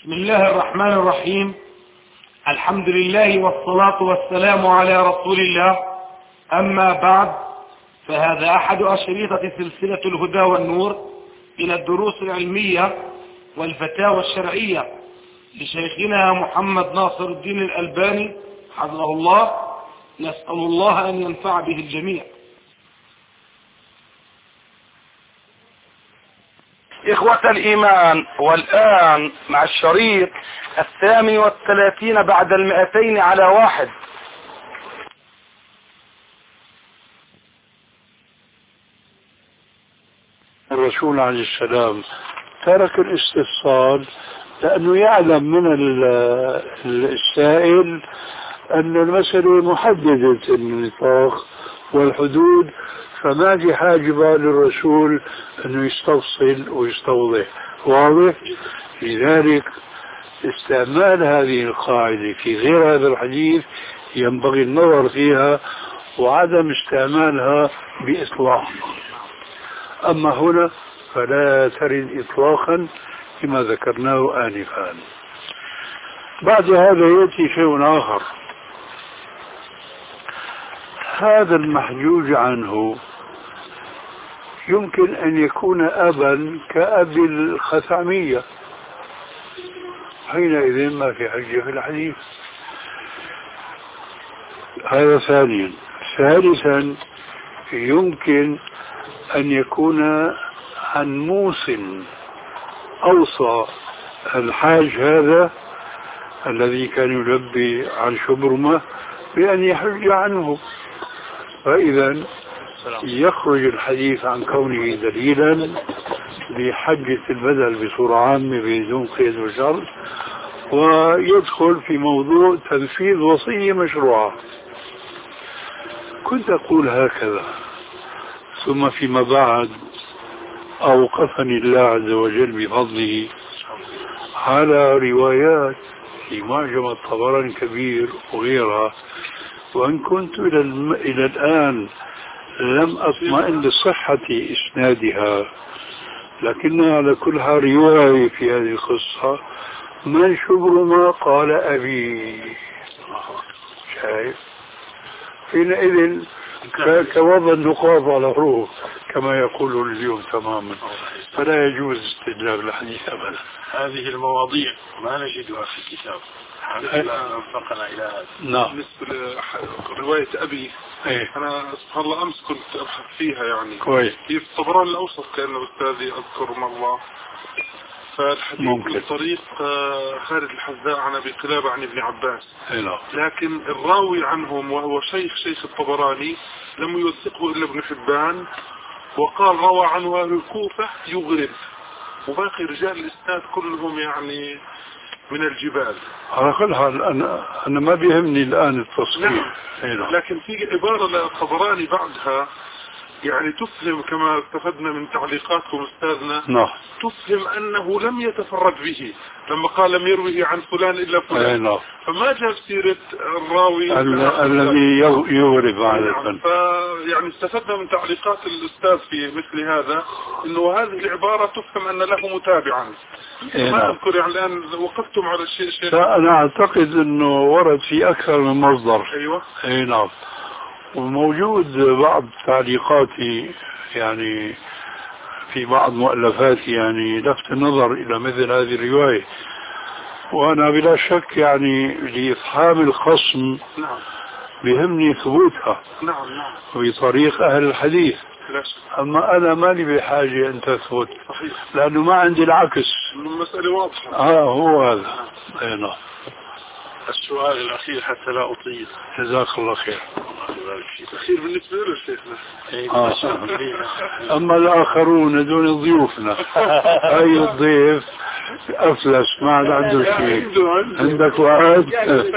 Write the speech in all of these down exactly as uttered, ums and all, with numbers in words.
بسم الله الرحمن الرحيم. الحمد لله والصلاة والسلام على رسول الله. أما بعد، فهذا أحد أشريطة سلسلة الهدى والنور إلى الدروس العلمية والفتاوى الشرعية لشيخنا محمد ناصر الدين الألباني حفظه الله. نسأل الله أن ينفع به الجميع. إخوة الإيمان، والآن مع الشريط الثامن والثلاثين بعد المئتين على واحد. الرسول عليه السلام ترك الاستفصال لأنه يعلم من السائل أن المسألة محددة النطاق والحدود، فما في حاجة للرسول أنه يستفصل ويستوضح. واضح؟ لذلك استعمال هذه القاعدة في غير هذا الحديث ينبغي النظر فيها وعدم استعمالها بإطلاق. أما هنا فلا ترد إطلاقا كما ذكرناه آنفا. بعد هذا يأتي شيء آخر. هذا المحجوج عنه يمكن أن يكون أبا كأبي الخثعمية، حينئذ ما في حجة في الحديث. هذا ثانيا. ثالثا، يمكن أن يكون عن موصل أوصى الحاج هذا الذي كان يلبي عن شبرمة بأن يحج عنه، فإذا يخرج الحديث عن كونه دليلا لحجة البدل بصورة عامة بدون قيد وشرط، ويدخل في موضوع تنفيذ وصية مشروعة. كنت أقول هكذا، ثم فيما بعد أوقفني الله عز وجل بفضله على روايات في معجم الطبراني الكبير وغيرها، وإن كنت إلى, الم... إلى الآن لم أطمئن لصحة إسنادها، لكنها على كل حال رواية في هذه القصة من شبرما قال أبي. شايف؟ حينئذ كوضع النقاط على حروف كما يقولون اليوم تماما، فلا يجوز استدلال الحديث أبدا. هذه المواضيع ما نجدها في الكتاب، لا أنفقنا إلى هذا. نعم. بالنسبة لرواية أبي، ايه؟ أنا سبحان الله أمس كنت أبحث فيها يعني كويس. في الطبراني الأوسط كأنه أستاذي أذكر مرة، فالحديث من طريق خالد الحذاء عن أبي قلابة عن ابن عباس، لكن الراوي عنهم وهو شيخ شيخ الطبراني لم يوثقه إلا ابن حبان، وقال روى عنه أهل الكوفة يغرب، وباقي رجال الإسناد كلهم يعني من الجبال. على كل حال أنا أنا ما بيهمني الآن التصحيح. نعم. لكن في عبارة للطبراني بعدها يعني تفهم كما استفدنا من تعليقاتكم أستاذنا. نعم. تفهم أنه لم يتفرد به لما قال لم يرويه عن فلان إلا فلان. نعم. فما جاب سيرة الراوي الذي يغرب عادة. فيعني استفدنا من تعليقات الأستاذ في مثل هذا أنه هذه العبارة تفهم أن له متابعا. ما أذكر يعني الآن وقفتم على الشيء شيء. أنا أعتقد أنه ورد في أكثر من مصدر. أيوة. أي نعم. وموجود بعض تعليقاتي يعني في بعض مؤلفاتي يعني لفت النظر إلى مثل هذه الرواية، وأنا بلا شك يعني لإفهام الخصم نعم بهمني ثبوتها. نعم نعم. بطريق أهل الحديث. أما أنا مالي بحاجة أن تثبت، صحيح. لأنه ما عندي العكس. المسألة واضحة. آه هو هذا. أي نعم. السؤال الأخير حتى لا أطيل. جزاك الله خير. الأخير بالنسبة له شيخنا. آه. أما الآخرون دون ضيوفنا أي الضيف أفلس ما عاد عنده شيء. عندك وعد.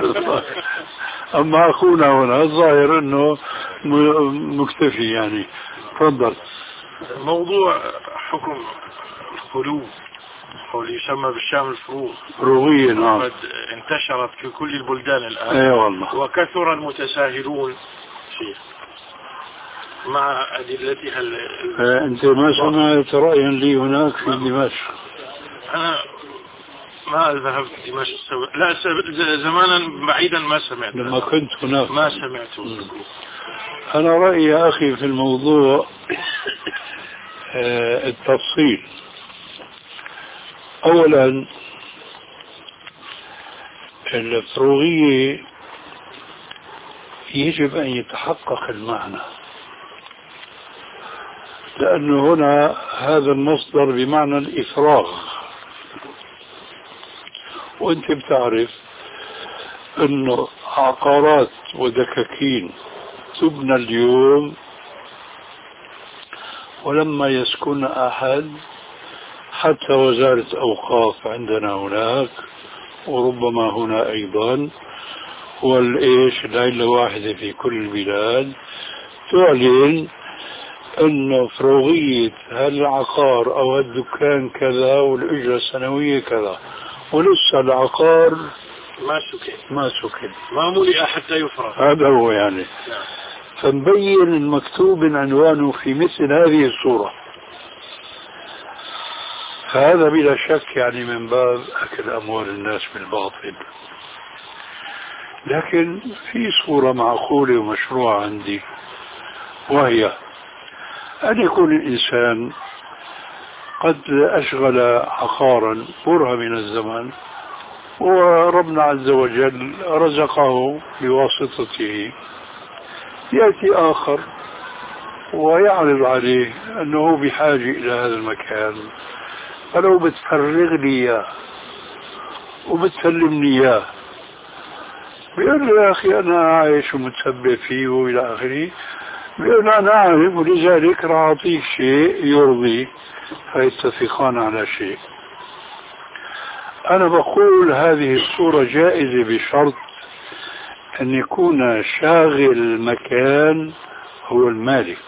أما أخونا هنا الظاهر أنه مكتفي يعني. تفضل. موضوع حكم الخلو أو اللي يسمى بالشام الفروغ. فروغية. نعم. قد انتشرت في كل البلدان الآن. اي والله. وكثر المتساهلون فيه مع أدلتها. أنت ما سمعت رأيا لي هناك في دمشق؟ أنا ما ذهبت دمشق، لا زمانا بعيدا ما سمعت. لما كنت هناك ما سمعت. أنا رأيي يا أخي في الموضوع التفصيل. أولا الفروغية يجب أن يتحقق المعنى، لأنه هنا هذا المصدر بمعنى الإفراغ، وأنت بتعرف أنه عقارات ودكاكين تبنى اليوم ولما يسكن أحد، حتى وزارة أوقاف عندنا هناك وربما هنا أيضا، والإيش العيلة واحدة في كل البلاد تعلن أنه فروغية هالعقار أو هالدكان كذا والأجرة السنوية كذا، ولسه العقار ما سكن ما سكن ما ملئ حتى يفرغ. هذا هو يعني. فنبين المكتوب عنوانه في مثل هذه الصورة، فهذا بلا شك يعني من باب أكل أموال الناس بالباطل. لكن في صورة معقولة ومشروعة عندي، وهي أن يكون الإنسان قد أشغل عقارا برهة من الزمن، وربنا عز وجل رزقه بواسطته، يأتي آخر ويعرض عليه أنه بحاجة إلى هذا المكان، فلو بتفرغ لي إياه وبتسلمني إياه، بيقول له يا أخي أنا عايش ومتسبب فيه وإلى آخره، بيقول أنا عارف ولذلك راح أعطيك شيء يرضي، فيتفقان على شيء. أنا بقول هذه الصورة جائزة بشرط أن يكون شاغل المكان هو المالك،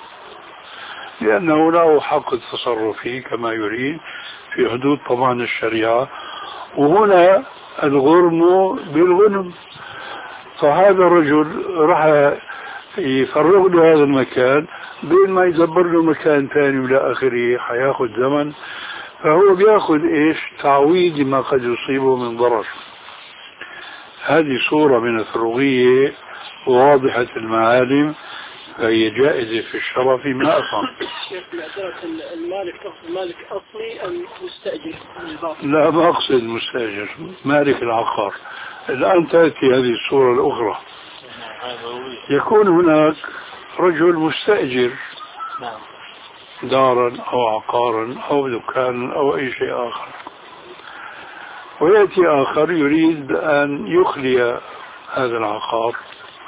لأنه له حق التصرف فيه كما يريد في حدود طبعا الشريعة، وهنا الغرم بالغنم. فهذا الرجل راح يفرغ له هذا المكان، بين ما يدبر له مكان ثاني ولا آخره حياخد زمن، فهو بياخد إيش تعويض ما قد يصيبه من ضرر. هذه صورة من الفروغية واضحة المعالم، فهي جائزة في الشرف ما أفهم. شيخ معذرة، المالك تقصد مالك أصلي أم مستأجر؟ لا ما أقصد مستأجر، مالك العقار. الآن تأتي هذه الصورة الأخرى، يكون هناك رجل مستأجر دارا أو عقارا أو دكانا أو أي شيء آخر، ويأتي آخر يريد أن يخلي هذا العقار،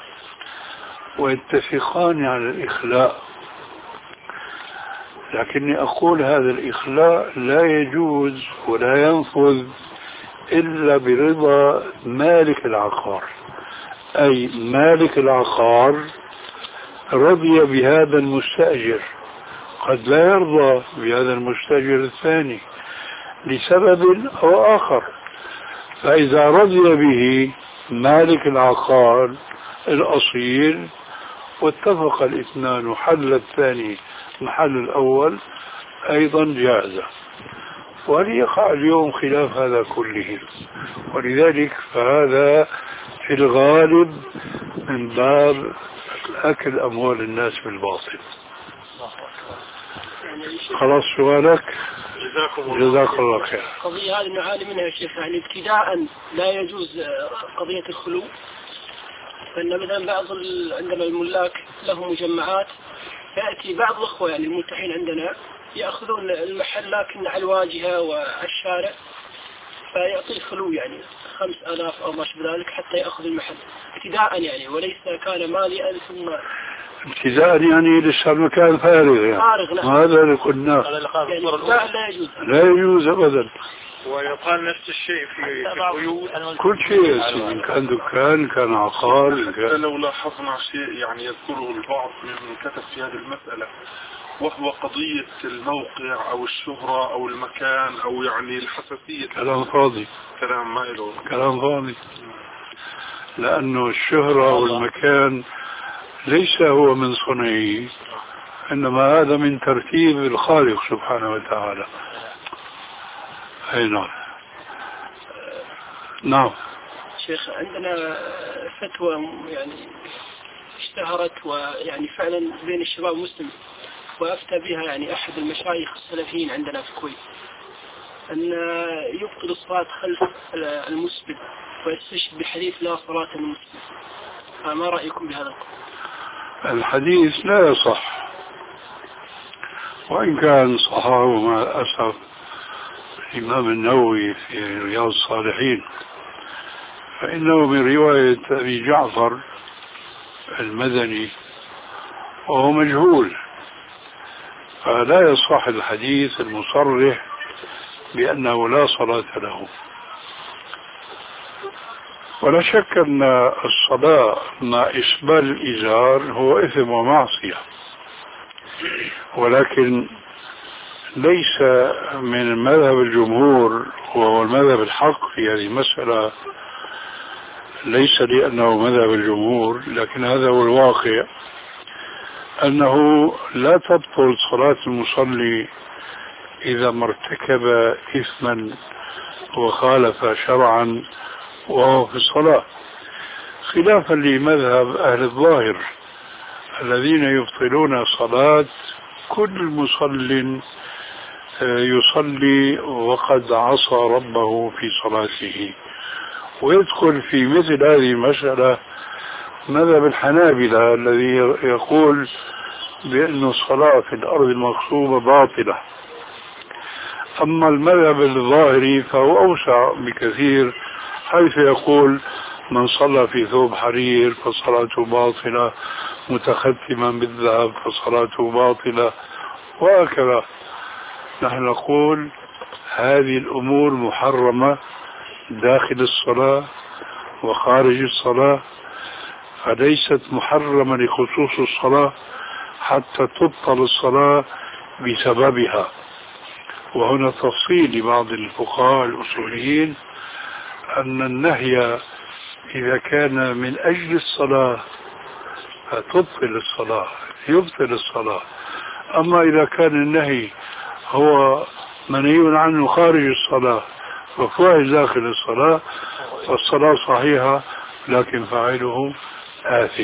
ويتفقان على الإخلاء. لكني أقول هذا الإخلاء لا يجوز ولا ينفذ إلا برضا مالك العقار، أي مالك العقار رضي بهذا المستأجر، قد لا يرضى بهذا المستأجر الثاني لسبب أو آخر. فإذا رضي به مالك العقار الأصيل واتفق الاثنان وحل الثاني محل الأول أيضا جائزة. وليقع اليوم خلاف هذا كله، ولذلك فهذا في الغالب من باب أكل أموال الناس بالباطل. خلاص سؤالك؟ جزاك الله خير. قضية هذه نعاني منها يا شيخ، يعني ابتداء لا يجوز قضية الخلو، فإن مثلا بعض عندنا الملاك لهم مجمعات، فيأتي بعض الأخوة يعني الملتحين عندنا يأخذون المحل لكن على الواجهة والشارع، فيعطي الخلو يعني خمس آلاف أو ما شابه ذلك حتى يأخذ المحل ابتداء يعني، وليس كان مالئا ثم ابتداء يعني لسه المكان فارغ يعني. فارغ نعم. هذا اللي قلناه يعني لا, لا يجوز لا يجوز أبدا. ويقال نفس الشيء في البيوت، كل شيء إن كان دكان كان عقار. كان لو لاحظنا شيء يعني يذكره البعض من كتب في هذه المسألة، وهو قضية الموقع أو الشهرة أو المكان أو يعني الحساسية. كلام فاضي، كلام ما له كلام فاضي، لأنه الشهرة والمكان ليس هو من صنعه، إنما هذا من ترتيب الخالق سبحانه وتعالى. أي نعم. نعم. شيخ عندنا فتوى يعني اشتهرت ويعني فعلا بين الشباب المسلم وأفتى بها يعني أحد المشايخ السلفيين عندنا في الكويت، أن يبطل الصلاة خلف المسبل ويستشهد بحديث لا صلاة المسبل. فما رأيكم بهذا القول؟ الحديث لا يصح، وإن كان صححه مع الأسف الإمام النووي في رياض الصالحين، فإنه من رواية أبي جعفر المدني وهو مجهول، فلا يصح الحديث المصرح بأنه لا صلاة له. ولا شك أن الصلاة مع إسبال الإزار هو إثم ومعصية، ولكن ليس من مذهب الجمهور وهو المذهب الحق في هذه المسألة، ليس لأنه مذهب الجمهور، لكن هذا هو الواقع، أنه لا تبطل صلاة المصلي إذا ما ارتكب إثما وخالف شرعا وهو في الصلاة، خلافا لمذهب أهل الظاهر الذين يبطلون صلاة كل مصل يصلي وقد عصى ربه في صلاته. ويدخل في مثل هذه المسألة مذهب الحنابلة الذي يقول بأن الصلاة في الأرض المغصوبة باطلة. أما المذهب الظاهري فهو أوسع بكثير، حيث يقول من صلى في ثوب حرير فصلاته باطلة، متختما بالذهب فصلاته باطلة، وهكذا. نحن نقول هذه الأمور محرمة داخل الصلاة وخارج الصلاة، فليست محرمة لخصوص الصلاة حتى تبطل الصلاة بسببها. وهنا تفصيل لبعض الفقهاء الأصوليين أن النهي إذا كان من أجل الصلاة فتبطل الصلاة، يبطل الصلاة. أما إذا كان النهي هو منهي عنه خارج الصلاة وفاعل داخل الصلاة فالصلاة صحيحة لكن فاعله آثم.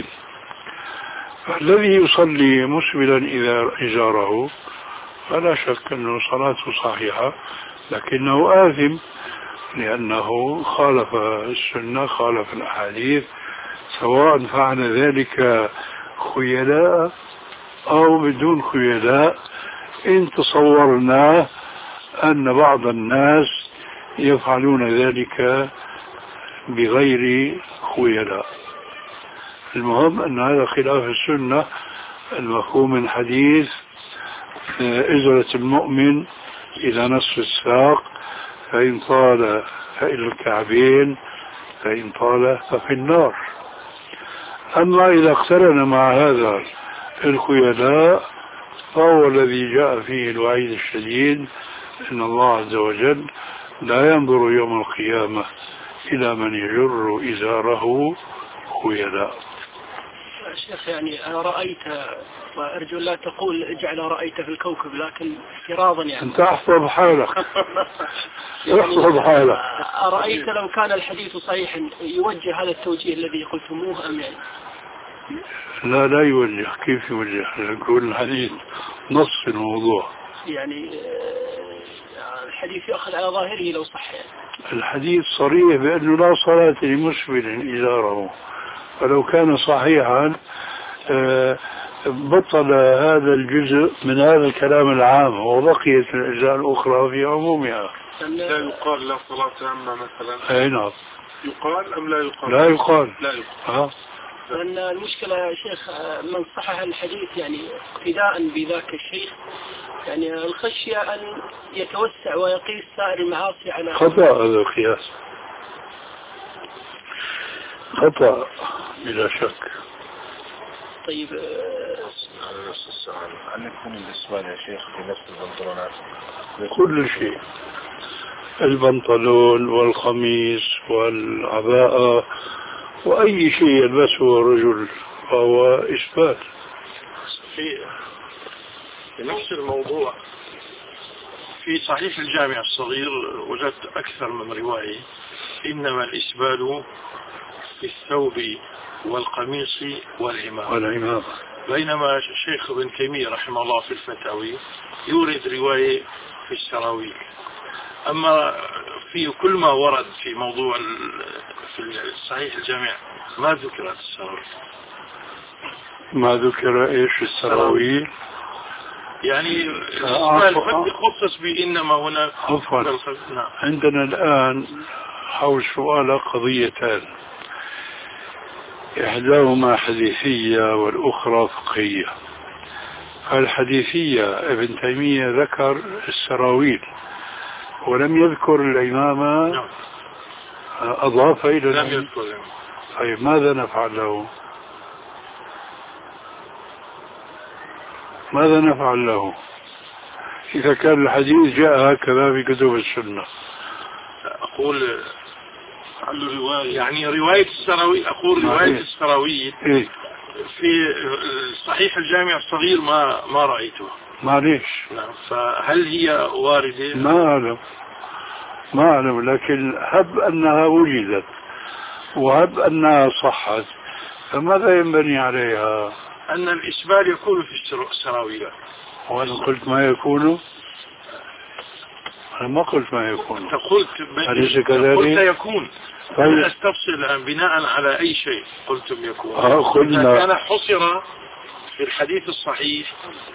فالذي يصلي مسبلا إذا إزاره فلا شك أنه صلاته صحيحة لكنه آثم، لأنه خالف السنة، خالف الأحاديث، سواء فعل ذلك خيلاء أو بدون خيلاء، إن تصورنا أن بعض الناس يفعلون ذلك بغير خيلاء. المهم أن هذا خلاف السنة المفهوم من حديث إزرة المؤمن إلى نصف الساق، فإن طال فإلى الكعبين، فإن طال ففي النار. أما إذا اقترن مع هذا الخيلاء فهو الذي جاء فيه الوعيد الشديد، إن الله عز وجل لا ينظر يوم القيامة إلى من يجر إزاره خيلاء. شيخ يعني أنا رأيت، وأرجو لا تقول اجعل رأيت في الكوكب، لكن افتراضا يعني أنت احفظ حالك احفظ حالك. أرأيت لو كان الحديث صحيحا يوجه هذا التوجيه الذي قلتموه أم يعني؟ لا لا يوجه. كيف يوجه؟ يقول الحديث نص في الموضوع، يعني الحديث يأخذ على ظاهره لو صح يعني. الحديث صريح بأنه لا صلاة لمسبل إزاره، فلو كان صحيحا بطل هذا الجزء من هذا الكلام العام وبقيت الأجزاء الأخرى في عمومها. لا يقال لا صلاة عامة مثلا؟ أي نعم. يقال أم لا يقال؟ لا يقال. لا يقال. ها؟ لأن المشكلة يا شيخ من صحح الحديث يعني اقتداء بذاك الشيخ، يعني الخشية أن يتوسع ويقيس سائر المعاصي على خطأ. هذا القياس خطأ بلا شك. طيب نفس السؤال، هل يكون الإسبال يا شيخ في نفس البنطلونات؟ كل شيء، البنطلون والقميص والعباءة وأي شيء يلبسه الرجل فهو إسبال. في نفس الموضوع في صحيح الجامع الصغير وجدت أكثر من رواية إنما الإسبال في الثوب والقميص والعمامة، بينما الشيخ ابن تيمية رحمه الله في الفتاوي يورد رواية في السراويل. أما في كل ما ورد في موضوع في صحيح الجامع ما ذكرت السراويل. ما ذكر إيش السراويل؟ يعني السؤال خصص بإنما هنا. عفوا. نعم. عندنا الآن حول سؤال قضيتان، إحداهما حديثية والأخرى فقهية. الحديثية ابن تيمية ذكر السراويل ولم يذكر العمامة. نعم. أضاف إلى لم يذكر. طيب ماذا نفعل له؟ ماذا نفعل له إذا كان الحديث جاء هكذا في كتب السنة؟ أقول رواية يعني رواية السراويل. أقول رواية السراويل إيه؟ في صحيح الجامع الصغير ما ما رأيته. معليش. نعم. فهل هي واردة؟ ما أعلم ما أعلم لكن هب أنها وجدت وهب أنها صحت فماذا ينبني عليها؟ أن الإسبال يكون في السراويل. وأنا قلت ما يكون؟ أنا ما قلت ما يكون. أنت قلت أليس كذلك؟ قلت يكون. طيب. أستفصل الآن بناء على أي شيء قلتم يكون. آه قلنا. كان حصر في الحديث الصحيح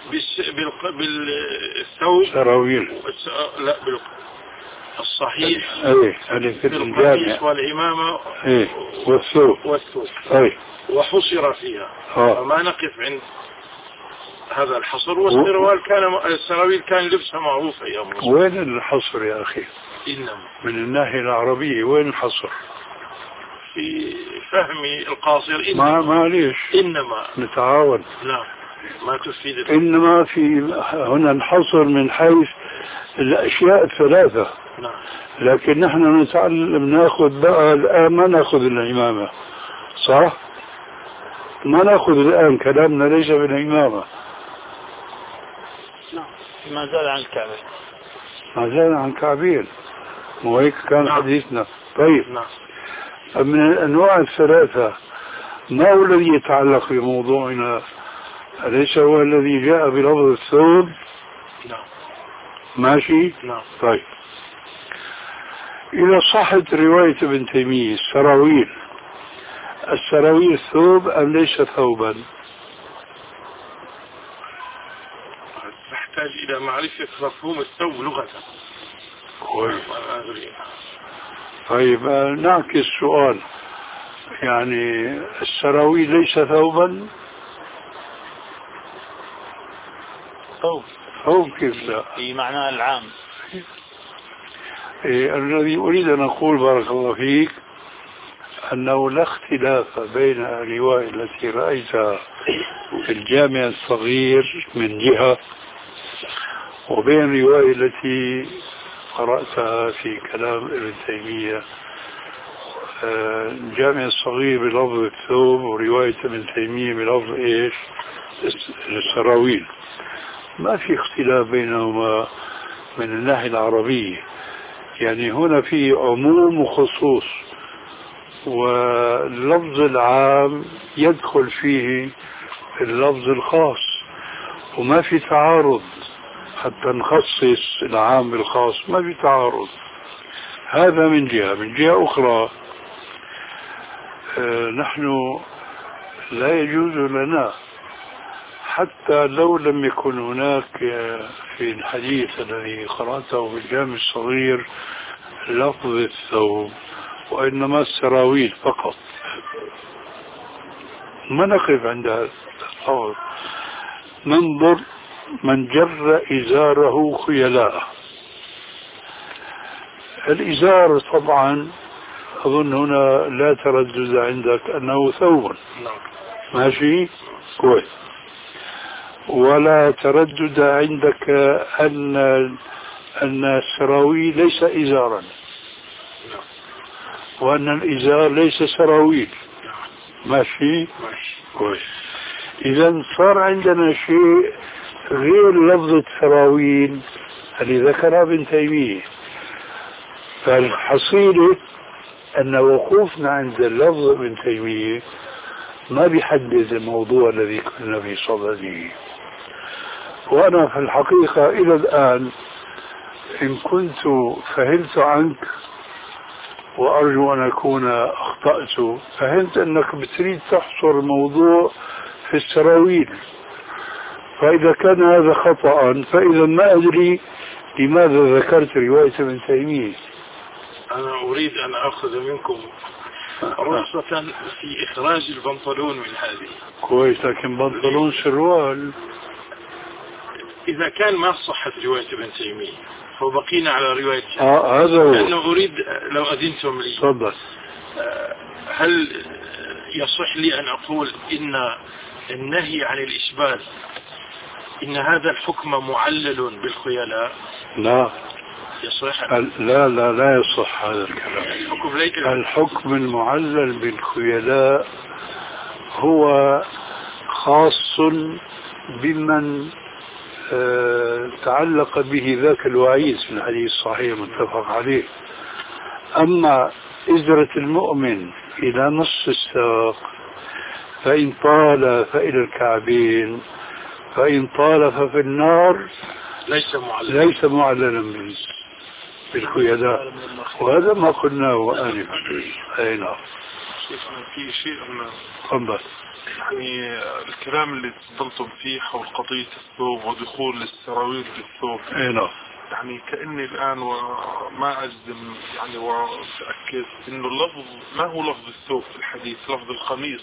بالثوب سراويل. لا بال الصحيح. ايه هذه في الجامع والعمامة. ايه والثوب. والثوب. ايه. وحصر فيها. آه. فما نقف عند هذا الحصر. والسروال كان السراويل كان لبسها معروفة يا مصر. وين الحصر يا أخي؟ إنما من الناحية العربية وين الحصر؟ في فهمي القاصر. إنما ما معليش. إنما نتعاون. لا ما تفيد. إنما في هنا الحصر من حيث الأشياء الثلاثة. نعم. لكن نحن نتعلم ناخذ بقى الآن ما ناخذ الإمامة صح؟ ما ناخذ الآن كلامنا ليس بالإمامة. نعم. ما زال عن الكعبين. ما زال عن الكعبين. مو هيك كان. نعم. حديثنا. طيب. نعم. من الأنواع الثلاثة ما هو الذي يتعلق بموضوعنا؟ أليس هو الذي جاء بلفظ الثوب؟ نعم. ماشي؟ نعم. طيب إذا صحت رواية ابن تيمية السراويل، السراويل ثوب أم ليس ثوبا؟ تحتاج إلى معرفة مفهوم الثوب لغة. طيب نعكس السؤال، يعني السراويل ليس ثوبا؟ ثوب. ثوب كيف لا؟ في معناه العام. إيه الذي أريد أن أقول بارك الله فيك أنه لا اختلاف بين الرواية التي رأيتها في الجامع الصغير من جهة وبين الرواية التي قرأتها في كلام ابن تيمية. الجامع الصغير بلفظ الثوب ورواية ابن تيمية بلفظ إيش؟ السراويل. ما في اختلاف بينهما من الناحية العربية، يعني هنا في عموم وخصوص، واللفظ العام يدخل فيه اللفظ الخاص وما في تعارض حتى نخصص العام بالخاص، ما في تعارض. هذا من جهة. من جهة أخرى آه نحن لا يجوز لنا حتى لو لم يكن هناك في الحديث الذي قرأته في الجامع الصغير لفظ الثوب وإنما السراويل فقط، ما نقف عند هذا التصور. ننظر من جر إزاره خيلاء. الإزار طبعا أظن هنا لا تردد عندك أنه ثوب. ماشي كويس. ولا تردد عندك أن أن السراويل ليس إزارا وأن الإزار ليس سراويل. ماشي كويس. إذا صار عندنا شيء غير لفظة سراويل اللي ذكرها ابن تيمية. فالحصيلة أن وقوفنا عند اللفظ ابن تيمية ما بيحدد الموضوع الذي كنا في صدده. وأنا في الحقيقة إلى الآن إن كنت فهمت عنك، وأرجو أن أكون أخطأت، فهمت أنك بتريد تحصر الموضوع في السراويل، فإذا كان هذا خطأ فإذا ما أدري لماذا ذكرت رواية ابن تيمية. أنا أريد أن أخذ منكم رخصة في إخراج البنطلون من هذه. كويس، لكن بنطلون سروال. إذا كان ما صحت رواية ابن تيمية فبقينا على رواية آه هذا هو. لأنه أريد لو أذنتم لي صدق. هل يصح لي أن أقول إن النهي عن الإشبال إن هذا الحكم معلل بالخيلاء؟ لا يصح. لا لا لا يصح هذا الكلام. الحكم, الحكم المعلل بالخيلاء هو خاص بمن اه تعلق به ذاك الوعيد في الحديث الصحيح متفق عليه. أما إزرة المؤمن إلى نصف الساق فإن طال فإلى الكعبين فإن طال ففي النار ليس معللا ليس معللا بالخيلاء، وهذا ما قلناه آنفا. أي نعم. في شيء أنا يعني الكلام اللي تفضلتم فيه حول قضية الثوب ودخول السراويل في الثوب. أي نعم. يعني كأني الآن وما أجزم يعني وأتأكد إنه اللفظ ما هو لفظ الثوب في الحديث، لفظ القميص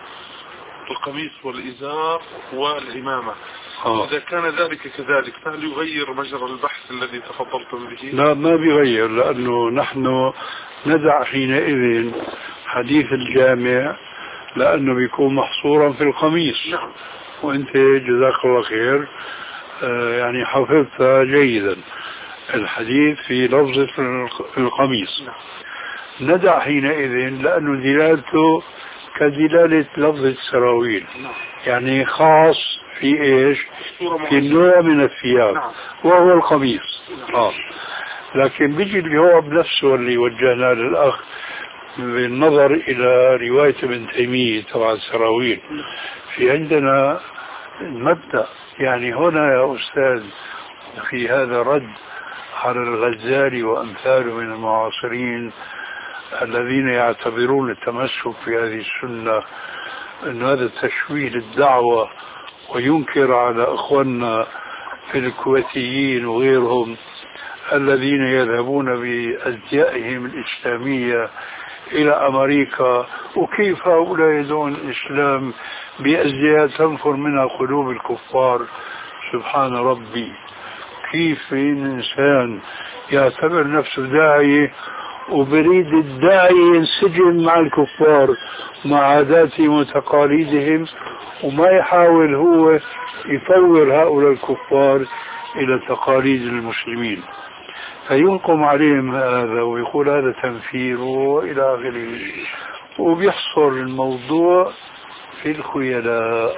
القميص والإزار والعمامة. أوه. إذا كان ذلك كذلك فهل يغير مجرى البحث الذي تفضلتم به؟ لا ما بيغير، لأنه نحن ندع حينئذ حديث الجامع لأنه بيكون محصورا في القميص. نعم. وانت جزاك الله خير آه يعني حفظت جيدا الحديث في لفظة القميص. نعم. ندع حينئذ لأنه دلالته كدلالة لفظ السراويل. نعم. يعني خاص في ايش؟ في النوع من الثياب. نعم. وهو القميص. نعم. آه. لكن بيجي اللي هو بنفسه اللي وجهنا للأخ بالنظر إلى رواية ابن تيمية تبع السراويل. في عندنا مبدأ يعني هنا يا أستاذ في هذا رد على الغزالي وأمثاله من المعاصرين الذين يعتبرون التمسك في هذه السنة أن هذا تشويه للدعوة، وينكر على أخواننا في الكويتيين وغيرهم الذين يذهبون بأزيائهم الإسلامية إلى أمريكا، وكيف هؤلاء يدعون الإسلام بأزياء تنفر منها قلوب الكفار. سبحان ربي، كيف إنسان يعتبر نفسه داعية وبريد الداعي ينسجم مع الكفار مع عاداتهم وتقاليدهم، وما يحاول هو يطور هؤلاء الكفار إلى تقاليد المسلمين، فينقم عليهم هذا ويقول هذا تنفير وإلى آخره، وبيحصر الموضوع في الخيلاء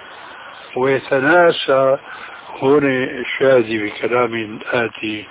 ويتناسى. هنا الشاذي بكلام آتي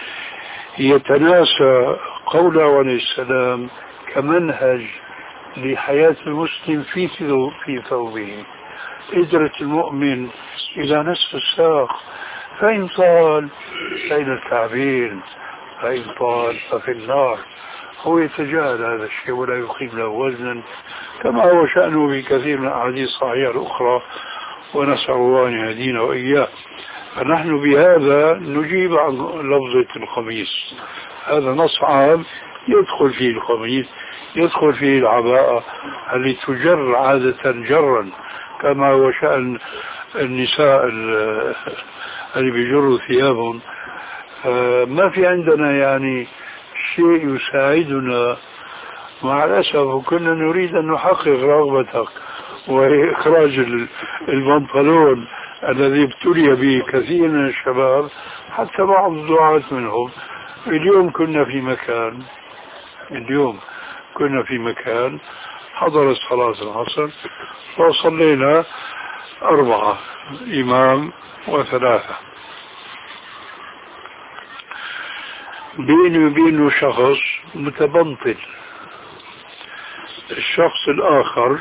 يتناسى قوله عليه السلام كمنهج لحياة المسلم في في ثوبه. إزرة المؤمن إلى نصف الساق فإن طال فإلى الكعبين فإن طال ففي النار. هو يتجاهل هذا الشيء ولا يقيم له وزنا، كما هو شأنه بكثير من الأحاديث الصحيحة الأخرى، ونسأل الله أن يهدينا وإياه. فنحن بهذا نجيب عن لفظة القميص. هذا نص عام يدخل فيه القميص، يدخل فيه العباءة التي تجر عادة جرا، كما هو شأن النساء اللي بيجروا ثيابهم. ما في عندنا يعني شيء يساعدنا، مع الأسف كنا نريد أن نحقق رغبتك وهي إخراج البنطلون الذي ابتلي به كثير من الشباب، حتى بعض الدعاة منهم. اليوم كنا في مكان اليوم كنا في مكان حضرت صلاة العصر وصلينا أربعة، إمام وثلاثة. بيني وبينه شخص متبنطل، الشخص الآخر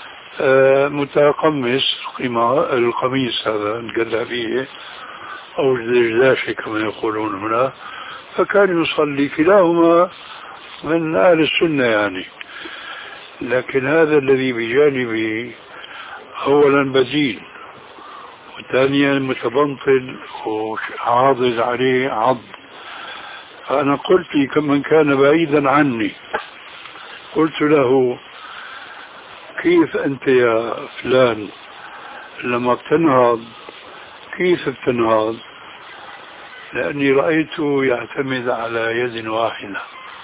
متقمص القميص هذا الجلابية أو الزجاجة كما يقولون هنا، فكان يصلي. كلاهما من أهل السنة يعني. لكن هذا الذي بجانبي أولا بدين، وثانيا متبنطل وعاضد عليه عض. فأنا قلت لي كمن كان بعيدا عني، قلت له كيف أنت يا فلان لما بتنهض كيف بتنهض؟ لأني رأيته يعتمد على يد واحدة.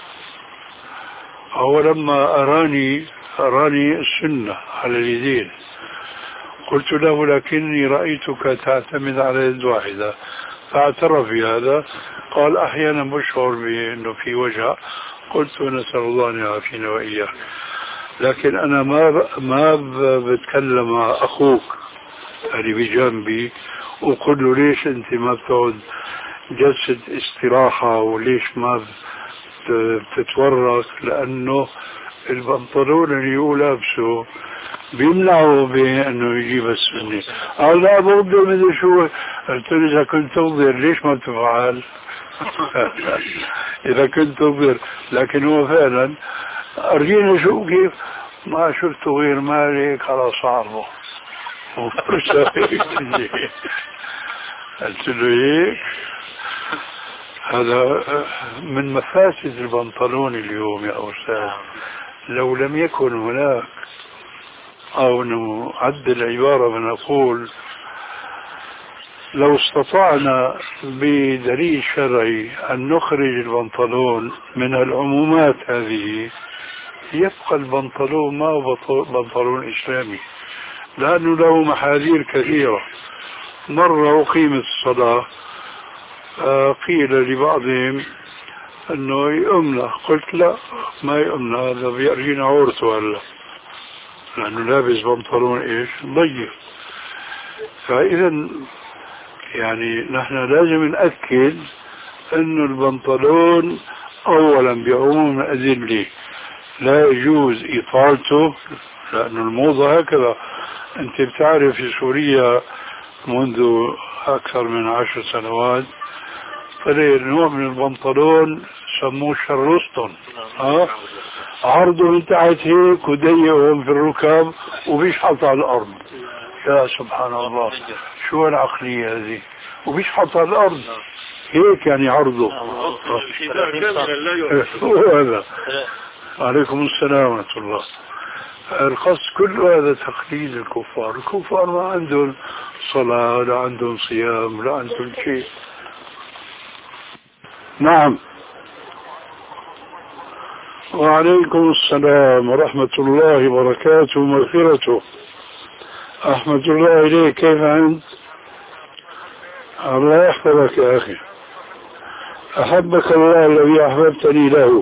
هو لما أراني أراني السنة على اليدين، قلت له لكني رأيتك تعتمد على يد واحدة، فاعترف بهذا. قال أحيانا بشعر بأنه في وجع. قلت نسأل الله أن يعافينا وإياك. لكن أنا ما ما بتكلم مع أخوك اللي بجنبي وقل له ليش أنت ما بتقعد جلسة استراحة، وليش ما بتتورك، لأنه البنطلون اللي هو لابسه بيمنعه بأنه يجيب السنة. قال لا برضه مدري شو. قلت له إذا كنت تغير ليش ما تفعل؟ إذا كنت تغير. لكن هو فعلا أرجينا شو كيف ما شفته غير مالك على صعبه. قلت له هيك. هذا من مفاسد البنطلون اليوم يا أستاذ. لو لم يكن هناك، أو نعدل العبارة ونقول لو استطعنا بدليل شرعي أن نخرج البنطلون من العمومات هذه، يبقى البنطلون ما هو بنطلون إسلامي، لأنه له محاذير كثيرة. مرة أقيمت الصلاة، قيل لبعضهم أنه يؤمن، قلت لا ما يؤمن، هذا بيرجينا عورته هلا، لأنه لابس بنطلون إيش ضيق. فإذا يعني نحن لازم نأكد أنه البنطلون أولا بعموم الأدلة لا يجوز إطالته، لأن الموضة هكذا. أنت بتعرف في سوريا منذ أكثر من عشر سنوات طلع نوع من البنطلون سموه شرستون، ها عرضه من تحت هيك وضيقهم في الركب وبيشحط على الأرض. يا سبحان الله، شو العقلية هذه؟ وبيشحط على الأرض هيك يعني عرضه. هذا عليكم السلام ورحمة الله. القصد كل هذا تقليد الكفار. الكفار ما عندهم صلاة، لا عندهم صيام، لا عندهم شيء. نعم. وعليكم السلام ورحمة الله وبركاته ومغفرته. أحمد الله إليك، كيف أنت؟ الله يحفظك يا أخي، أحبك الله الذي أحببتني له.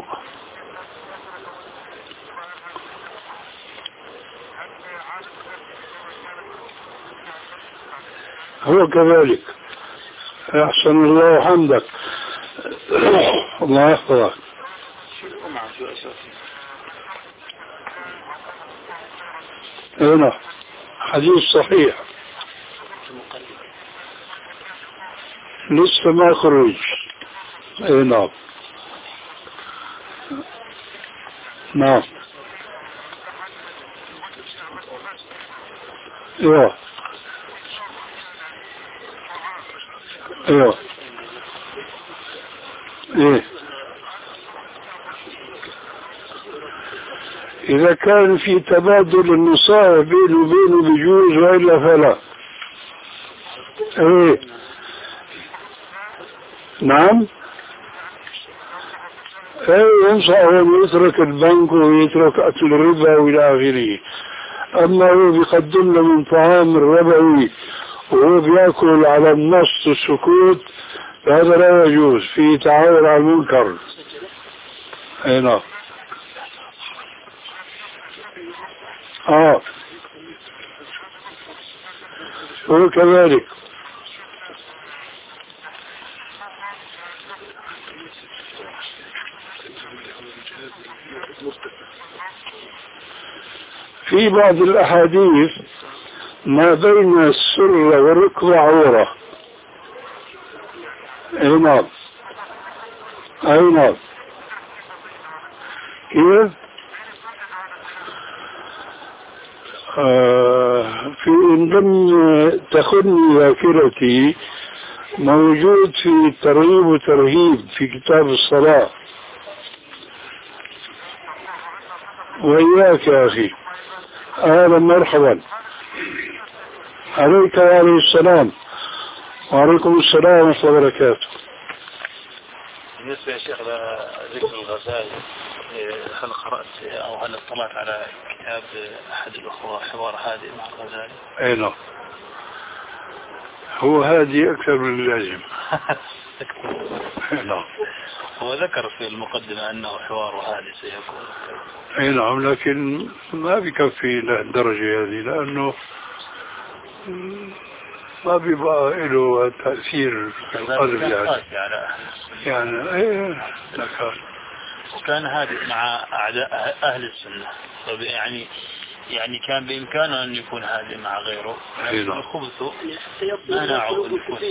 هو كذلك. أحسن الله حمدك. الله يحفظك. هنا حديث صحيح لسه ما خرج. نعم نعم. ايوه ايوه ايه. إذا كان في تبادل النصائح بينه وبينه بجوز، وإلا فلا. إيه نعم. إيه ينصح أن يترك البنك ويترك أكل الربا وإلى آخره. أما هو بيقدم له من طعام الربوي وهو بيأكل على النص السكوت، فهذا لا يجوز، فيه تعاون على المنكر. إيه نعم. آه هو كذلك. في بعض الأحاديث ما بين السرة والركبة عورة. أي نعم، أي نعم. كيف؟ آه في إن لم تخني ذاكرتي موجود في ترغيب وترهيب في كتاب الصلاة. وإياك يا أخي، أهلا مرحبا عليك وعليه السلام. وعليكم السلام ورحمة الله وبركاته. بالنسبة يا شيخ لذكر الغزالي، هل قرأت أو هل اطلعت على كتاب أحد الأخوة حوار هادئ مع الغزالي؟ أي نعم، هو هادي أكثر من اللازم. نعم، هو ذكر في المقدمة أنه حوار هادئ سيكون. أي نعم، لكن ما بيكفي لهالدرجة هذه، لأنه ما بيبقى له تأثير في القلب يعني. يعني ايه لكن وكان هادئ مع أعداء أهل السنة، يعني يعني كان بإمكانه أن يكون هادئ مع غيره. الخبث منعه أن يكون.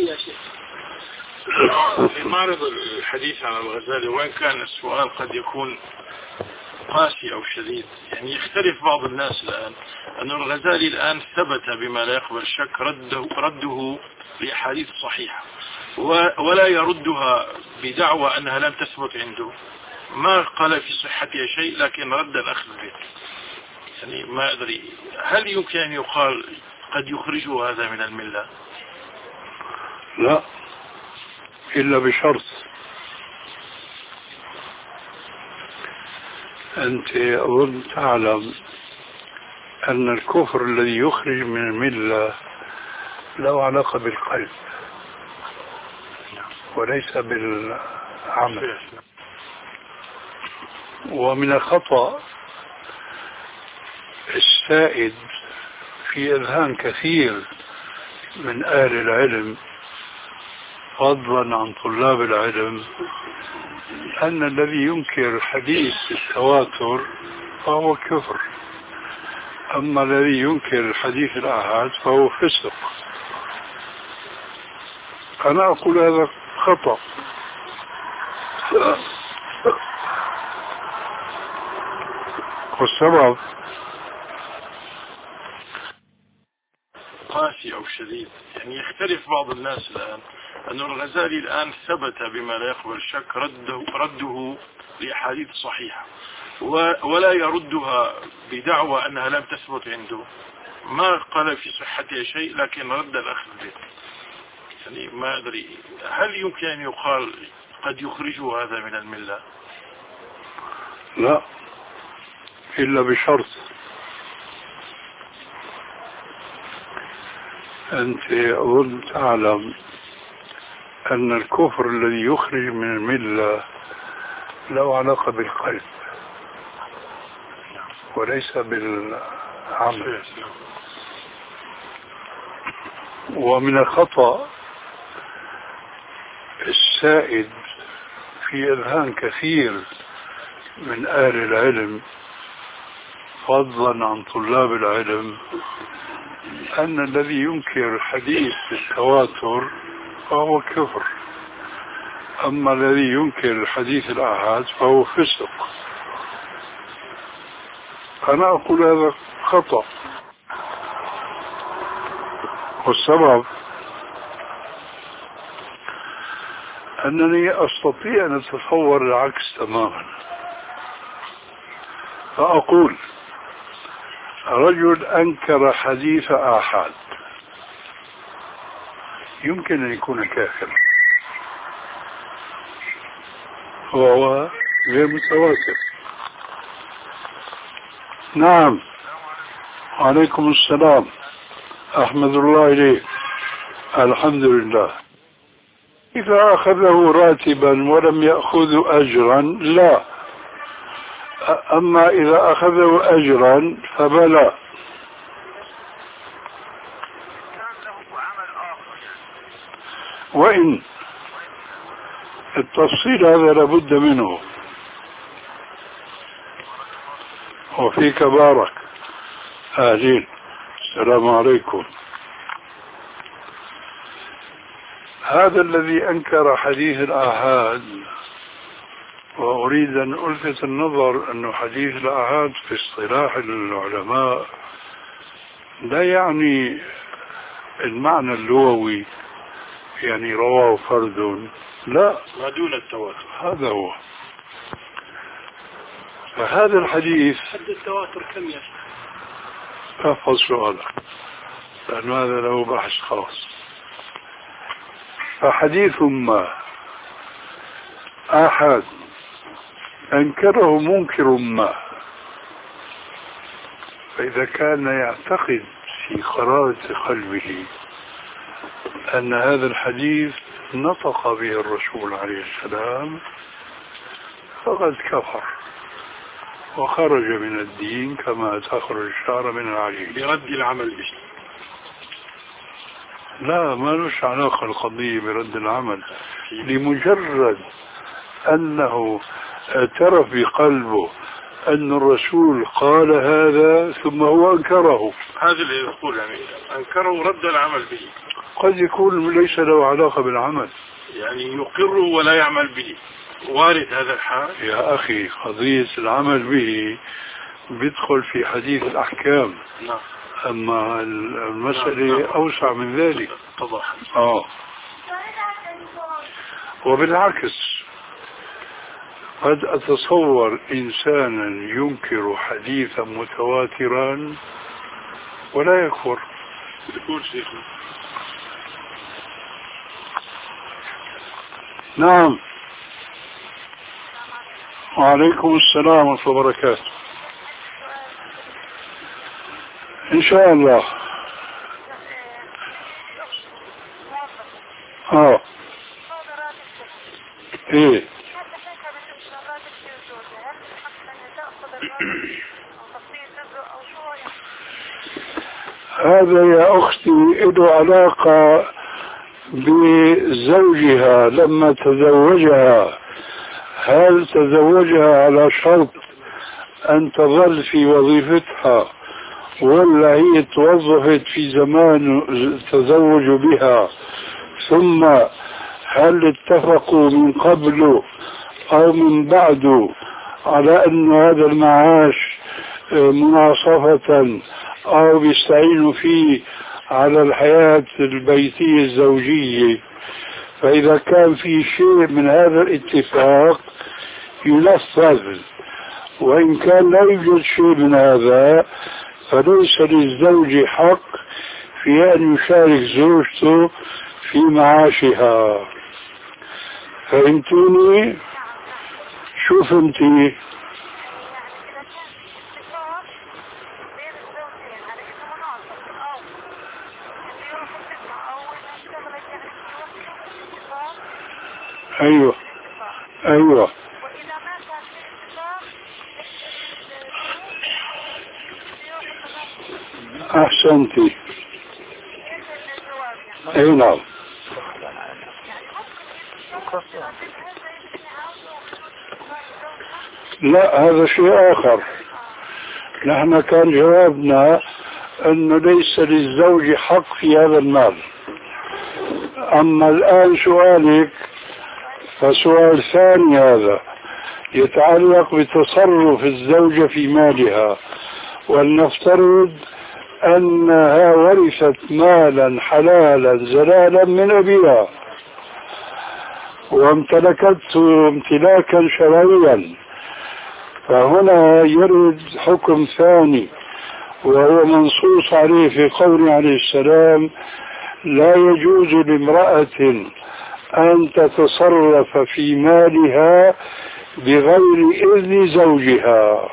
في معرض الحديث عن الغزالي، وين كان السؤال قد يكون قاسي أو شديد، يعني يختلف بعض الناس الآن أن الغزالي الآن ثبت بما لا يقبل الشك رده, رده لأحاديث صحيحة، ولا يردها بدعوى أنها لم تثبت عنده. ما قال في صحتها شيء لكن رد الأخذ به. يعني ما أدري هل يمكن أن يقال قد يخرجه هذا من الملة؟ لا، إلا بشرط. أنت أظن تعلم أن الكفر الذي يخرج من الملة له علاقة بالقلب وليس بالعمل. ومن الخطأ السائد في أذهان كثير من أهل العلم فضلا عن طلاب العلم أن الذي ينكر حديث التواتر فهو كفر، أما الذي ينكر حديث الآحاد فهو فسق. أنا أقول هذا خطأ. والسبب قاسي أو شديد، يعني يختلف بعض الناس الآن أن الغزالي الآن ثبت بما لا يقبل الشك رده, رده لأحاديث صحيحة، ولا يردها بدعوى أنها لم تثبت عنده. ما قال في صحتها شيء لكن رد الأخذ به. يعني ما أدري هل يمكن أن يقال قد يخرجه هذا من الملة؟ لا، إلا بشرط. أنت أظن تعلم أن الكفر الذي يخرج من الملة له علاقة بالقلب وليس بالعمل. ومن الخطأ السائد في أذهان كثير من أهل العلم فضلا عن طلاب العلم أن الذي ينكر حديث التواتر فهو كفر، أما الذي ينكر حديث الآحاد فهو فسق. أنا أقول هذا خطأ. والسبب أنني أستطيع أن أتصور العكس تماما، فأقول رجل أنكر حديث آحاد يمكن أن يكون كافر وهو غير متواتر. نعم، وعليكم السلام، أحمد الله إليك، الحمد لله. إذا أخذه راتبا ولم يأخذ أجرا لا، أما إذا أخذه أجرا فبلا. وإن التفصيل هذا لابد منه، وفيك بارك. أهلين. السلام عليكم. هذا الذي أنكر حديث الآحاد، وأريد أن ألفت النظر أن حديث الآحاد في اصطلاح العلماء لا يعني المعنى اللغوي، يعني رواه فرد، لا، ما دون التواتر. هذا هو. فهذا الحديث حد التواتر كم يا شيخ؟ احفظ سؤالك لأن هذا له بحث خاص. فحديث ما آحاد أنكره منكر ما، فإذا كان يعتقد في قرارة قلبه أن هذا الحديث نطق به الرسول عليه السلام فقد كفر وخرج من الدين كما تخرج الشعر من العجين برد العمل به. لا، ما لش علاقة القضية برد العمل، لمجرد أنه اعترف بقلبه أن الرسول قال هذا ثم هو أنكره. هذا اللي يقول يعني أنكره رد العمل به. قد يكون ليس له علاقة بالعمل، يعني يقر ولا يعمل به، وارد هذا الحال. يا أخي قضية العمل به بيدخل في حديث الأحكام. نعم. أما المسألة نعم. أوسع من ذلك. طبعا. آه. وبالعكس قد أتصور إنسانا ينكر حديثا متواترا ولا يكفر. يقول شيخنا. نعم. وعليكم السلام ورحمة الله وبركاته. إن شاء الله. آه. إيه. هذا يا أختي له علاقة بزوجها لما تزوجها، هل تزوجها على شرط أن تظل في وظيفتها ولا هي توظفت في زمان تزوج بها، ثم هل اتفقوا من قبل أو من بعد على أن هذا المعاش مناصفة أو بيستعينوا فيه على الحياة البيتية الزوجية. فإذا كان في شيء من هذا الاتفاق ينفذ، وإن كان لا يوجد شيء من هذا فليس للزوج حق في أن يشارك زوجته في معاشها. فهمتوني؟ شو فهمتي؟ أيوة أيوة أحسنتي. أي نعم. لا، هذا شيء آخر. نحن كان جوابنا أنه ليس للزوج حق في هذا المال. أما الآن سؤالك فسؤال ثاني، هذا يتعلق بتصرف الزوجة في مالها. ولنفترض أنها ورثت مالا حلالا زلالا من أبيها وامتلكته امتلاكا شرعيا، فهنا يرد حكم ثاني وهو منصوص عليه في قوله عليه السلام: لا يجوز لامرأة أن تتصرف في مالها بغير إذن زوجها.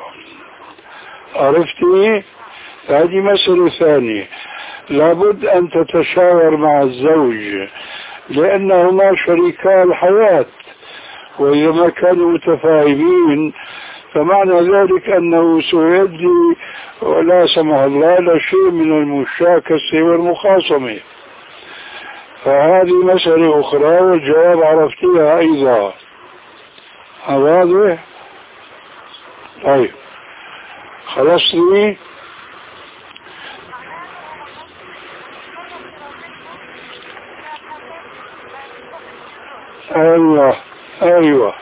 عرفتي؟ هذه مسألة ثانية، لابد أن تتشاور مع الزوج لأنهما شريكا الحياة، وإذا ما كانوا متفاهمين فمعنى ذلك أنه سيؤدي ولا سمح الله إلى شيء من المشاكسة والمخاصمة. فهذه مسألة أخرى والجواب عرفتها أيضا. واضح؟ طيب خلصني؟ ايوه ايوه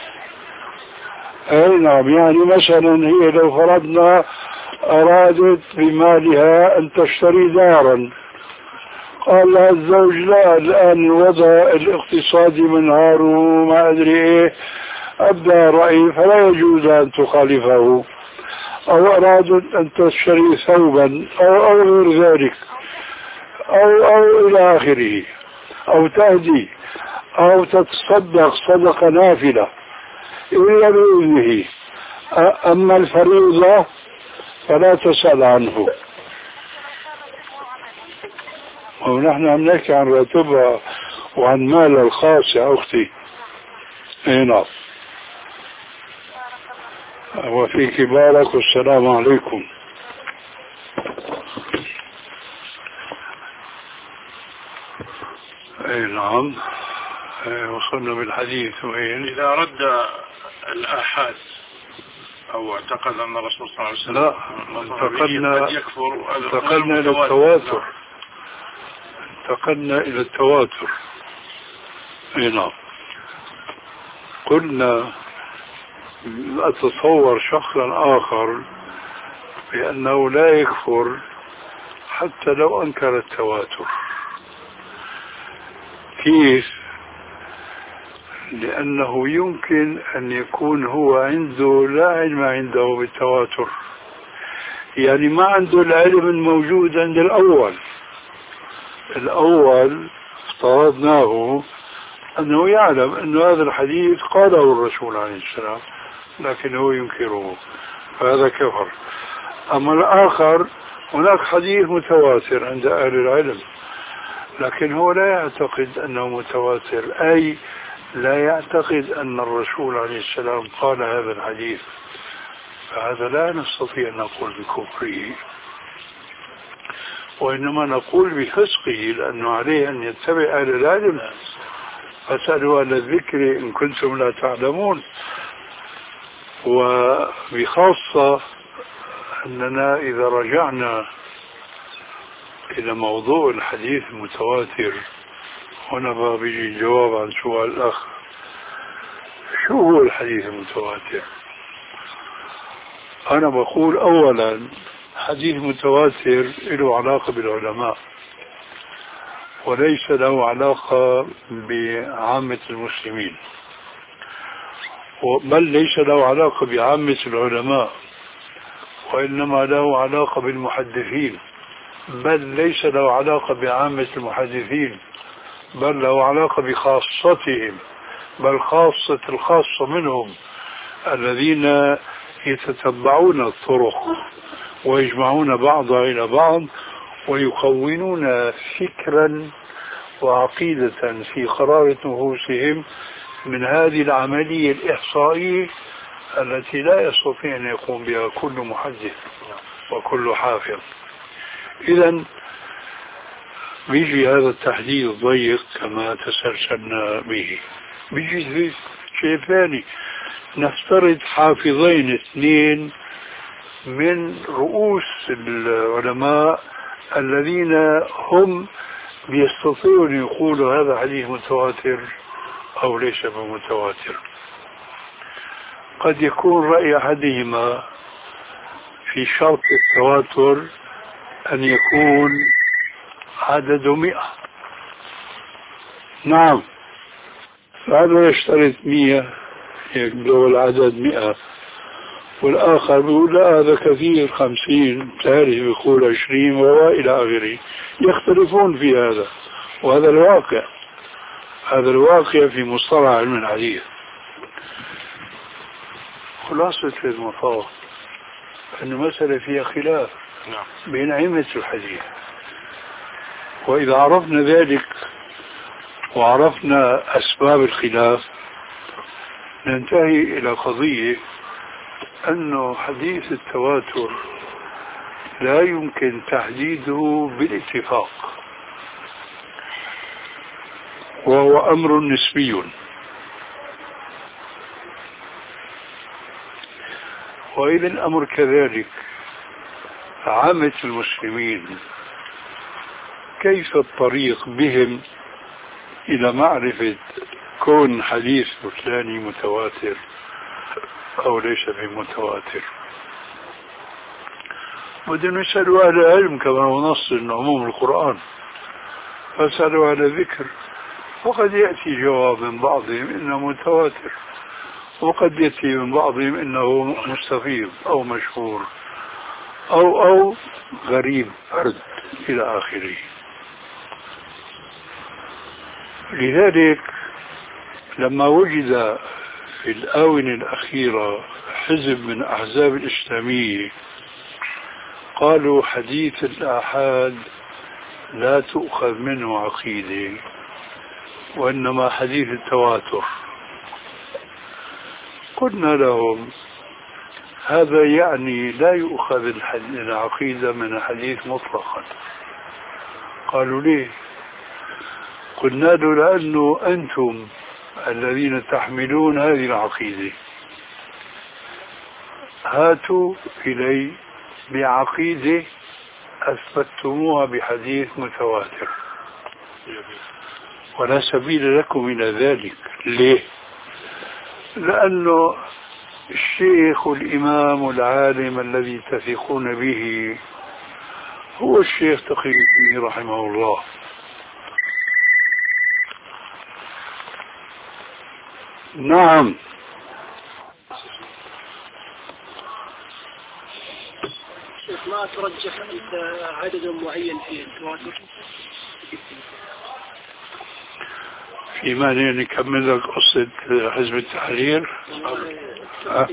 اي نعم. يعني مثلا هي لو فرضنا ارادت بمالها ان تشتري دارا، قال لها الزوج لا، الان الوضع الاقتصادي منهار وما ادري ايه، ابدا رايي فلا يجوز ان تخالفه. او ارادت ان تشتري ثوبا او او غير ذلك او او الى اخره، او تهدي او تتصدق صدقه نافله الا باذنه. اما الفريضه فلا تسأل عنه. ونحن عم نحكي عن راتبها وعن مالها الخاص يا اختي. اي نعم. وفيك بارك، والسلام عليكم. اي نعم. وصلنا بالحديث. وين اذا رد الآحاد او اعتقد ان الرسول صلى الله عليه وسلم لا انتقلنا قد يكفر، انتقلنا الى التواتر انتقلنا الى التواتر. اي نعم. قلنا اتصور شخصا اخر بانه لا يكفر حتى لو انكر التواتر. كيف؟ لأنه يمكن أن يكون هو عنده لا علم عنده بالتواتر، يعني ما عنده العلم الموجود عند الأول. الأول افترضناه أنه يعلم أن هذا الحديث قاله الرسول عليه السلام لكنه ينكره، فهذا كفر. أما الآخر هناك حديث متواتر عند أهل العلم لكن هو لا يعتقد أنه متواتر، أي لا يعتقد أن الرسول عليه السلام قال هذا الحديث، فهذا لا نستطيع أن نقول بكفره، وإنما نقول بفسقه، لأنه عليه أن يتبع أهل العلم. فاسألوا أهل الذكر إن كنتم لا تعلمون. وبخاصة أننا إذا رجعنا إلى موضوع الحديث المتواتر، هنا بيجي الجواب عن سؤال الأخ، شو هو الحديث المتواتر؟ أنا بقول أولا حديث متواتر له علاقة بالعلماء وليس له علاقة بعامة المسلمين، بل ليس له علاقة بعامة العلماء، وإنما له علاقة بالمحدثين، بل ليس له علاقة بعامة المحدثين، بل له علاقة بخاصتهم، بل خاصة الخاصة منهم الذين يتتبعون الطرق ويجمعون بعضها إلى بعض ويكونون فكرا وعقيدة في قرار نفوسهم من هذه العملية الإحصائية التي لا يستطيع أن يقوم بها كل محدث وكل حافظ. إذن بيجي هذا التحديد الضيق كما تسلسلنا به. بيجي شيء ثاني، نفترض حافظين اثنين من رؤوس العلماء الذين هم بيستطيعون يقولوا هذا حديث متواتر أو ليس بمتواتر. قد يكون رأي أحدهما في شرط التواتر أن يكون عدد مئة، نعم، فهذا يشترط مئة يبلغ العدد مئة، والآخر بيقول لا هذا كثير خمسين، ثالث بيقول عشرين وإلى آخره. يختلفون في هذا، وهذا الواقع، هذا الواقع في مصطلح علم الحديث. خلاصة المطاف أن المسألة فيها خلاف بين أئمة الحديث، وإذا عرفنا ذلك وعرفنا أسباب الخلاف ننتهي إلى قضية أنه حديث التواتر لا يمكن تحديده بالاتفاق، وهو أمر نسبي، وإذا الأمر كذلك عامة المسلمين كيف الطريق بهم إلى معرفة كون حديث فلاني متواتر أو ليس بمتواتر؟ بدهم يسألوا أهل العلم كما هو نص عموم القرآن، فسألوا أهل الذكر، وقد يأتي جواب من بعضهم إنه متواتر، وقد يأتي من بعضهم إنه مستفيض أو مشهور أو أو غريب فرد إلى آخره. لذلك لما وجد في الآونة الأخيرة حزب من أحزاب الإسلامية قالوا حديث الآحاد لا تؤخذ منه عقيدة وإنما حديث التواتر، قلنا لهم هذا يعني لا يؤخذ العقيدة من الحديث مطلقا. قالوا ليه؟ قلنا له لأنه أنتم الذين تحملون هذه العقيدة، هاتوا إلي بعقيدة أثبتموها بحديث متواتر، ولا سبيل لكم إلى ذلك. ليه؟ لأنه الشيخ والإمام والعالم الذي تثقون به هو الشيخ تقي الدين رحمه الله. نعم. شيخ ما ترجح أنت عدد معين في التواتر؟ في مانع نكمل لك قصة حزب التحرير؟ أه؟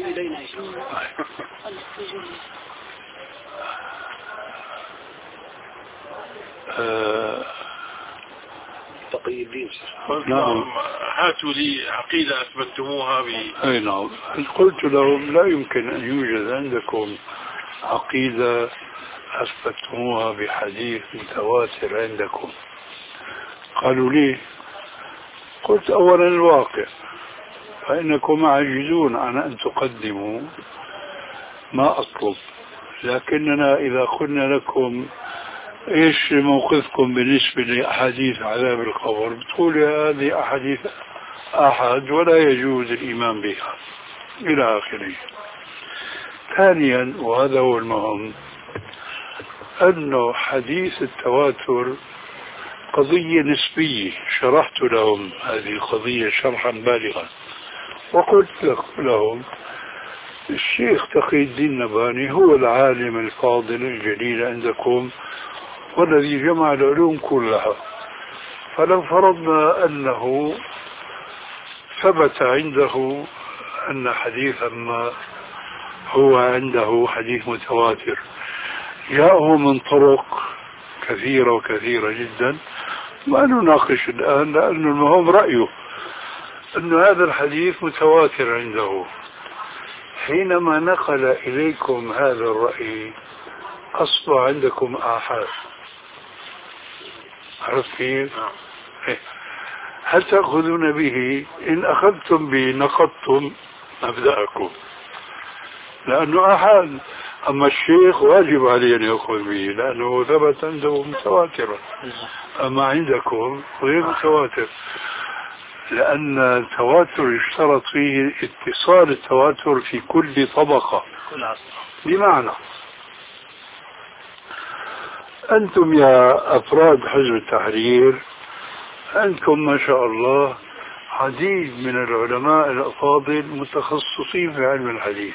أه تقي الدين. نعم. هاتوا لي عقيدة أثبتموها ب. أي نعم. قلت لهم لا يمكن أن يوجد عندكم عقيدة أثبتموها بحديث متواتر عندكم. قالوا لي؟ قلت أولا الواقع، فإنكم عاجزون عن أن تقدموا ما أطلب، لكننا إذا قلنا لكم إيش موقفكم بالنسبة لأحاديث عذاب القبر بتقول هذه أحاديث أحد ولا يجوز الإيمان بها إلى آخره. ثانيا وهذا هو المهم، أنه حديث التواتر قضية نسبية، شرحت لهم هذه القضية شرحا بالغا، وقلت لهم الشيخ تقي الدين النبهاني هو العالم الفاضل الجليل عندكم والذي جمع العلوم كلها، فلو فرضنا أنه ثبت عنده أن حديثا ما هو عنده حديث متواتر جاءه من طرق كثيرة وكثيرة جدا، ما نناقش الآن لأنه المهم رأيه أن هذا الحديث متواتر عنده. حينما نقل إليكم هذا الرأي أصبح عندكم آحاد. عرفت كيف؟ هل تأخذون به؟ إن أخذتم به نقضتم مبدأكم، لأنه آحاد. أما الشيخ واجب عليه أن يأخذ به لأنه ثبت عنده متواترا، أما عندكم غير متواتر، لأن التواتر يشترط فيه اتصال التواتر في كل طبقة. بمعنى أنتم يا أفراد حزب التحرير أنتم ما شاء الله عديد من العلماء الأفاضل متخصصين في علم الحديث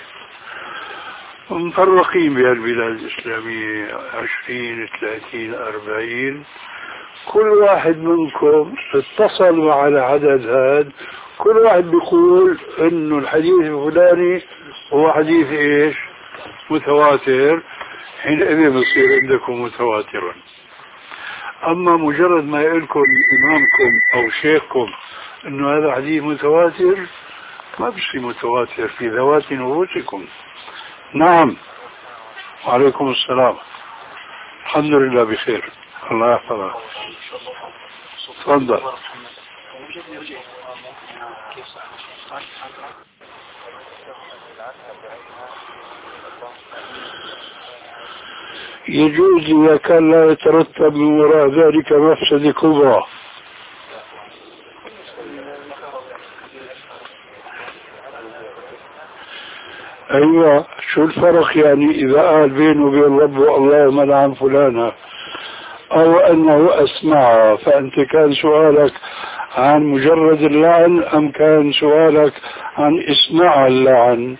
مفرقين بهالبلاد الإسلامية عشرين ثلاثين أربعين، كل واحد منكم اتصل على عدد هذا، كل واحد بيقول انه الحديث الفلاني هو حديث ايش؟ متواتر، حينئذ بصير عندكم متواترا. اما مجرد ما يقولكم امامكم او شيخكم انه هذا حديث متواتر ما بصير متواتر في ذوات نفوسكم. نعم. وعليكم السلام. الحمد لله بخير، الله يحفظك. تفضل. يجوز إذا كان لا يترتب من وراء ذلك مفسدة كبرى. أيوة، شو الفرق يعني إذا قال بينه وبين ربه اللهم لعن فلانا أو أنه أسمعها؟ فأنت كان سؤالك عن مجرد اللعن أم كان سؤالك عن إسماع اللعن؟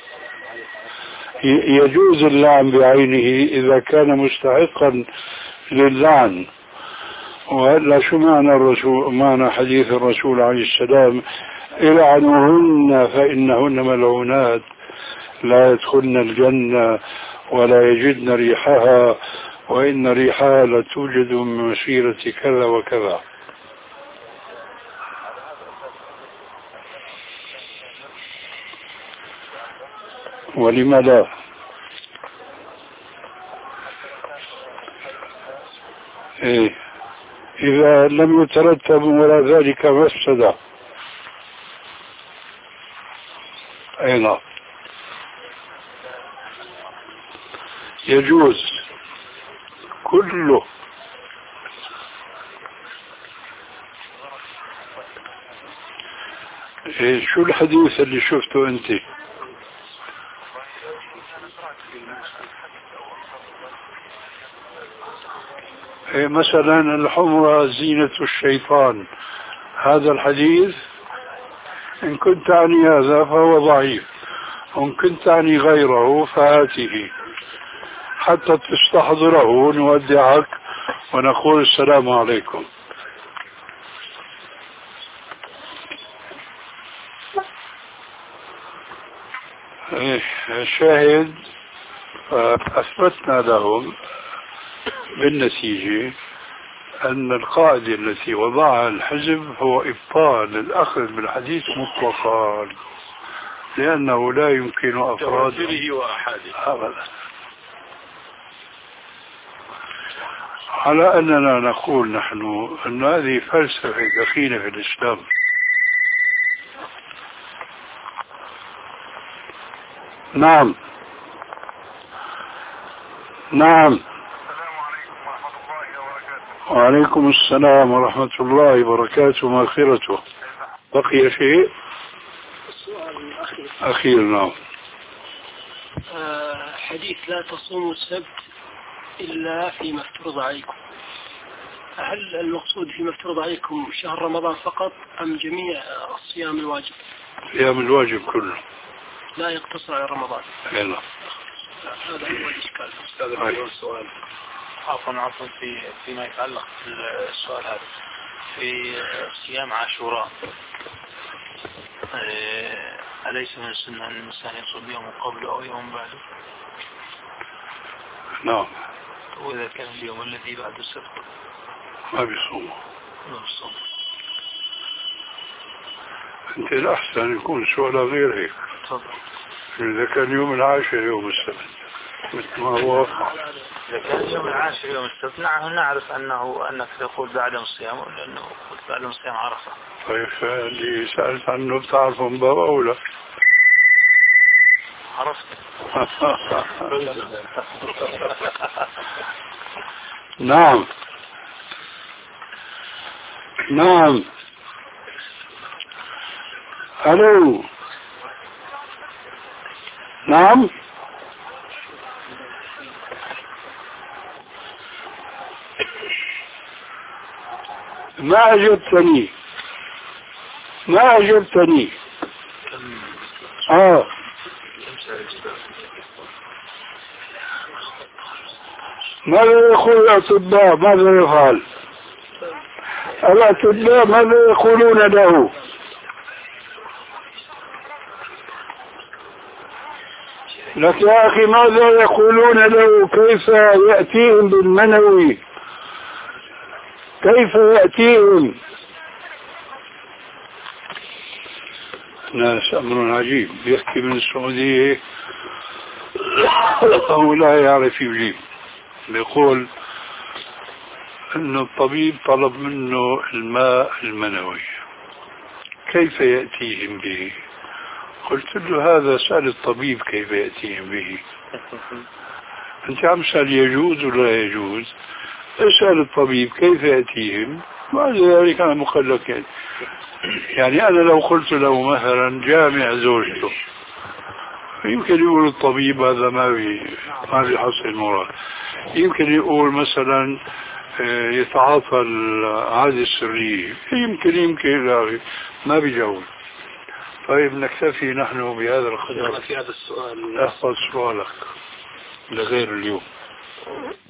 يجوز اللعن بعينه إذا كان مستحقا للعن. وهلا شو معنى الرسول معنى حديث الرسول عليه السلام العنوهن فإنهن ملعونات لا يدخلن الجنة ولا يجدن ريحها وإن ريحها لتوجد من مسيرة كذا وكذا. ولم لا؟ إيه؟ إذا لم يترتب وراء ذلك مفسدة. أي نعم، يجوز كله. إيه شو الحديث اللي شفته أنت؟ إيه مثلا الحمرة زينة الشيطان، هذا الحديث إن كنت عني هذا فهو ضعيف، وإن كنت عني غيره فآته حتى تستحضره نودعك ونقول السلام عليكم. الشاهد أثبتنا لهم بالنتيجة أن القاعدة التي وضعها الحزب هو إبطال الأخذ بالحديث مطلقا، لأنه لا يمكن أفراد أبدا. على أننا نقول نحن أن هذه فلسفة دخيلة في الإسلام. نعم نعم. وعليكم السلام ورحمة الله وبركاته ومغفرته. بقي شيء؟ السؤال الأخير. أخير نعم. آه حديث لا تصوموا السبت إلا فيما افترض عليكم، هل المقصود فيما افترض عليكم شهر رمضان فقط أم جميع الصيام الواجب؟ صيام الواجب كله، لا يقتصر على رمضان. لا. هذا هو الإشكال. أستاذ السؤال عفوا عفوا في فيما يتعلق بالسؤال هذا في صيام عاشوراء، أليس من السنة أن الإنسان يصوم يوم قبله أو يوم بعده؟ نعم. وإذا كان اليوم الذي بعد السبت ما بيصوم. ما بيصوم. أنت الأحسن يكون سؤال غير هيك. تفضل. إذا كان يوم العاشر يوم السبت مثل ما هو واقع. إذا كان يوم العاشر يوم السبت نعم نعرف أنه أنك تقول بعد الصيام، لأنه قلت بعد الصيام عرفة. طيب اللي سألت عنه بتعرفه من باب أولى. عرفت. نعم نعم. ألو. نعم. ما أجبتني ما أجبتني آه ماذا يقول الأطباء؟ ماذا يفعل الأطباء؟ ماذا يقولون له؟ لك يا أخي ماذا يقولون له؟ كيف يأتيهم بالمنوي؟ كيف يأتيهم؟ ناس أمر عجيب، بيحكي من السعودية هو لا يعرف يجيب. بيقول أن الطبيب طلب منه الماء المنوي، كيف يأتيهم به؟ قلت له هذا سأل الطبيب كيف يأتيهم به. أنت عم تسأل يجوز ولا يجوز؟ اسأل الطبيب كيف يأتيهم، بعد ذلك أنا مخلك يعني. يعني أنا لو قلت له مثلا جامع زوجته، يمكن يقول الطبيب هذا ما بي ما بيحصل المراد. يمكن يقول مثلا يتعاطى العادة السرية، يمكن يمكن لا ما بيجاوب. طيب نكتفي نحن بهذا القدر. في هذا السؤال احفظ سؤالك لغير اليوم.